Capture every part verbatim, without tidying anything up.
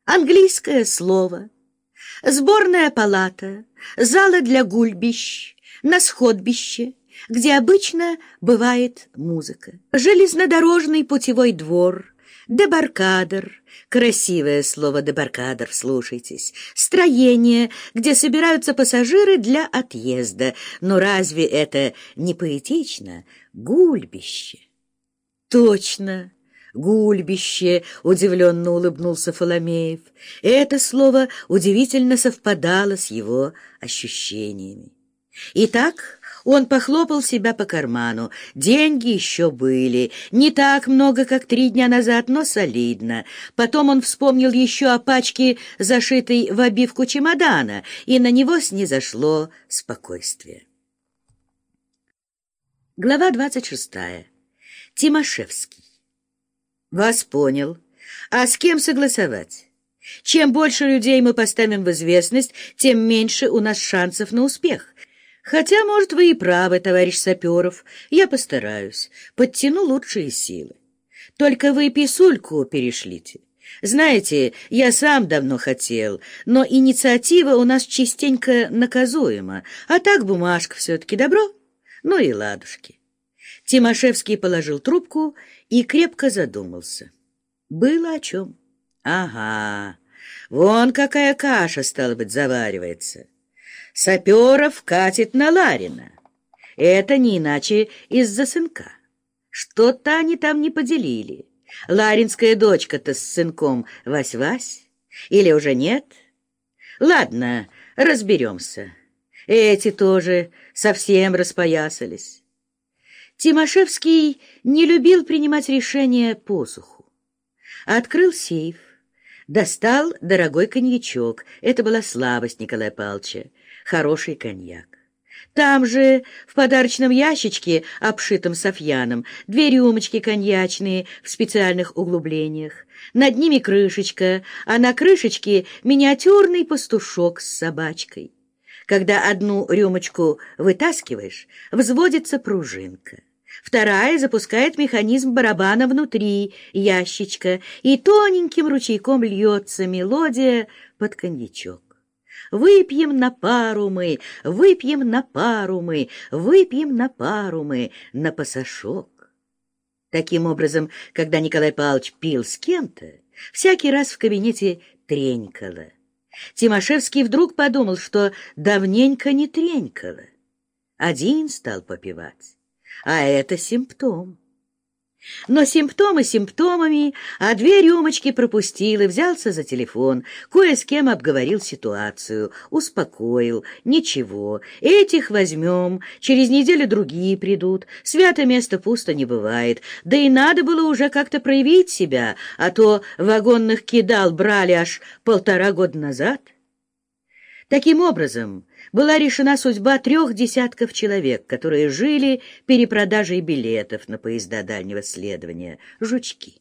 английское слово, сборная палата, зала для гульбищ, на сходбище, где обычно бывает музыка, железнодорожный путевой двор, дебаркадер, красивое слово дебаркадер, слушайтесь, строение, где собираются пассажиры для отъезда. Но разве это не поэтично? Гульбище. Точно, гульбище, удивленно улыбнулся Фоломеев. Это слово удивительно совпадало с его ощущениями. Итак, он похлопал себя по карману. Деньги еще были. Не так много, как три дня назад, но солидно. Потом он вспомнил еще о пачке, зашитой в обивку чемодана, и на него снизошло спокойствие. Глава двадцать шестая. Тимошевский. Вас понял. А с кем согласовать? Чем больше людей мы поставим в известность, тем меньше у нас шансов на успех. Хотя, может, вы и правы, товарищ Саперов. Я постараюсь, подтяну лучшие силы. Только вы писульку перешлите. Знаете, я сам давно хотел, но инициатива у нас частенько наказуема, а так бумажка все-таки добро. Ну и ладушки. Тимошевский положил трубку и крепко задумался. Было о чем. Ага, вон какая каша, стало быть, заваривается. Саперов катит на Ларина. Это не иначе из-за сынка. Что-то они там не поделили. Ларинская дочка-то с сынком Вась-Вась? Или уже нет? Ладно, разберемся. Эти тоже совсем распоясались. Тимошевский не любил принимать решения посуху. Открыл сейф, достал дорогой коньячок. Это была слабость Николая Павловича. Хороший коньяк. Там же, в подарочном ящичке, обшитом софьяном, две рюмочки коньячные в специальных углублениях. Над ними крышечка, а на крышечке миниатюрный пастушок с собачкой. Когда одну рюмочку вытаскиваешь, взводится пружинка. Вторая запускает механизм барабана внутри ящичка, и тоненьким ручейком льется мелодия под коньячок. Выпьем на пару мы, выпьем на пару мы, выпьем на пару мы, на пасашок. Таким образом, когда Николай Павлович пил с кем-то, всякий раз в кабинете тренькало. Тимошевский вдруг подумал, что давненько не тренькало. Один стал попивать, а это симптом. Но симптомы симптомами, а две рюмочки пропустил и взялся за телефон, кое с кем обговорил ситуацию, успокоил. Ничего, этих возьмем, через неделю другие придут, свято место пусто не бывает, да и надо было уже как-то проявить себя, а то вагонных кидал брали аж полтора года назад. Таким образом, была решена судьба трех десятков человек, которые жили перепродажей билетов на поезда дальнего следования, жучки.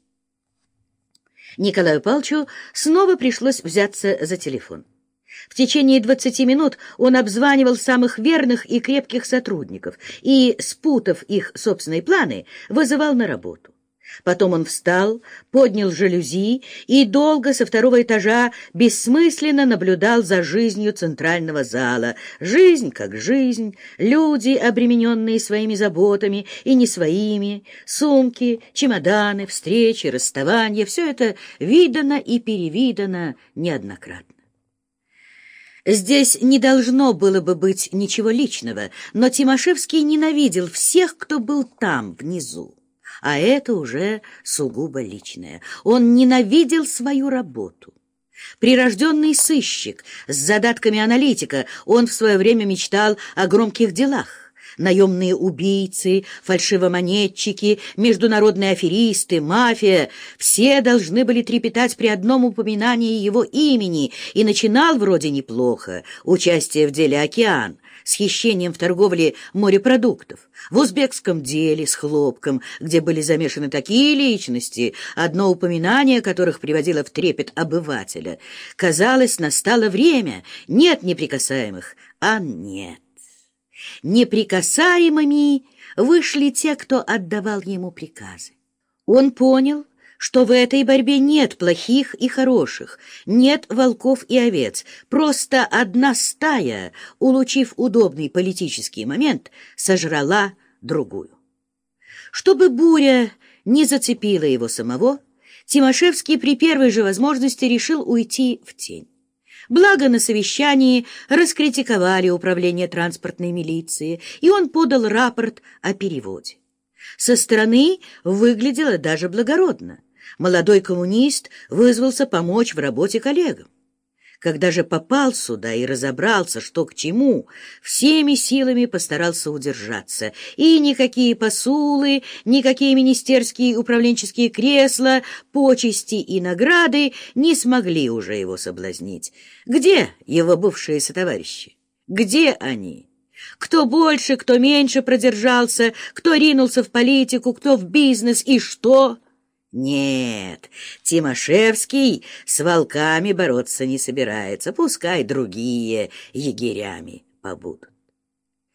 Николаю Павловичу снова пришлось взяться за телефон. В течение двадцати минут он обзванивал самых верных и крепких сотрудников и, спутав их собственные планы, вызывал на работу. Потом он встал, поднял жалюзи и долго со второго этажа бессмысленно наблюдал за жизнью центрального зала. Жизнь как жизнь, люди, обремененные своими заботами и не своими, сумки, чемоданы, встречи, расставания — все это видано и перевидано неоднократно. Здесь не должно было бы быть ничего личного, но Тимошевский ненавидел всех, кто был там, внизу. А это уже сугубо личное. Он ненавидел свою работу. Прирожденный сыщик с задатками аналитика, он в свое время мечтал о громких делах. Наемные убийцы, фальшивомонетчики, международные аферисты, мафия — все должны были трепетать при одном упоминании его имени, и начинал вроде неплохо: участие в деле «Океан», с хищением в торговле морепродуктов, в узбекском деле с хлопком, где были замешаны такие личности, одно упоминание которых приводило в трепет обывателя. Казалось, настало время, нет неприкасаемых, а нет. Неприкасаемыми вышли те, кто отдавал ему приказы. Он понял, что в этой борьбе нет плохих и хороших, нет волков и овец, просто одна стая, улучив удобный политический момент, сожрала другую. Чтобы буря не зацепила его самого, Тимошевский при первой же возможности решил уйти в тень. Благо на совещании раскритиковали управление транспортной милиции, и он подал рапорт о переводе. Со стороны выглядело даже благородно. Молодой коммунист вызвался помочь в работе коллегам. Когда же попал сюда и разобрался, что к чему, всеми силами постарался удержаться, и никакие посулы, никакие министерские управленческие кресла, почести и награды не смогли уже его соблазнить. Где его бывшие сотоварищи? Где они? Кто больше, кто меньше продержался, кто ринулся в политику, кто в бизнес и что? Нет, Тимошевский с волками бороться не собирается, пускай другие егерями побудут.